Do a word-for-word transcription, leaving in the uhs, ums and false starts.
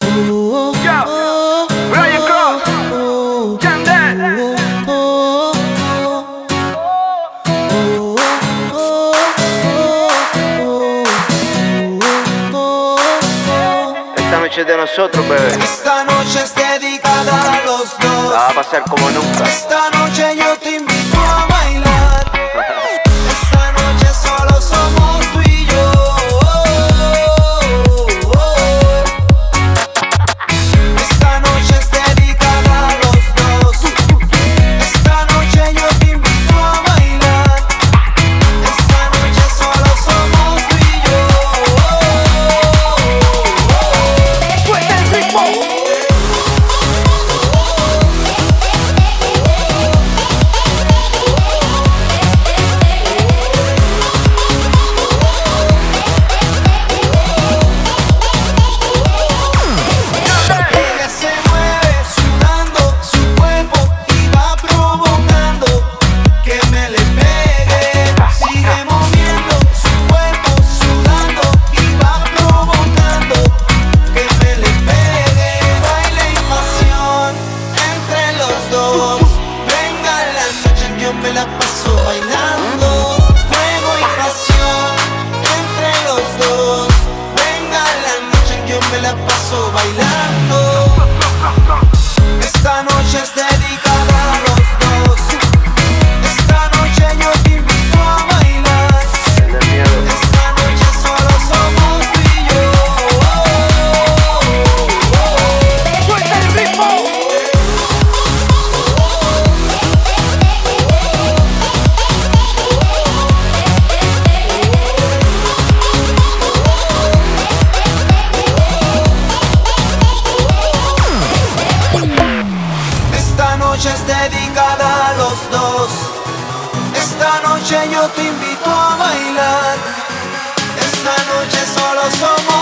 Yo, Brian Cross, Yandel. Esta noche es de nosotros, bebé. Esta noche es dedicada a los dos. La va a pasar como nunca. Esta noche yo te invito a bailar. Esta noche solo somos tú y yo. Esta noche es dedicada a los dos. Esta noche yo te invito a bailar. Esta noche solo somos tú y yo. Suelta el ritmo. Ella se mueve sudando su cuerpo y va provocando que me le pegue. Sigue moviendo su cuerpo sudando y va provocando que me le pegue. Baile y pasión entre los dos. Venga la noche, yo me la paso bailando. Fuego y pasión entre los dos. Venga la noche, yo me la paso bailando. Esta noche es dedicada a los dos. Esta noche yo te invito a bailar. Tiene miedo. Esta noche solo somos tú y yo. Suelta el ritmo. Esta noche es dedicada a los dos. Esta noche yo te invito a bailar. Esta noche solo somos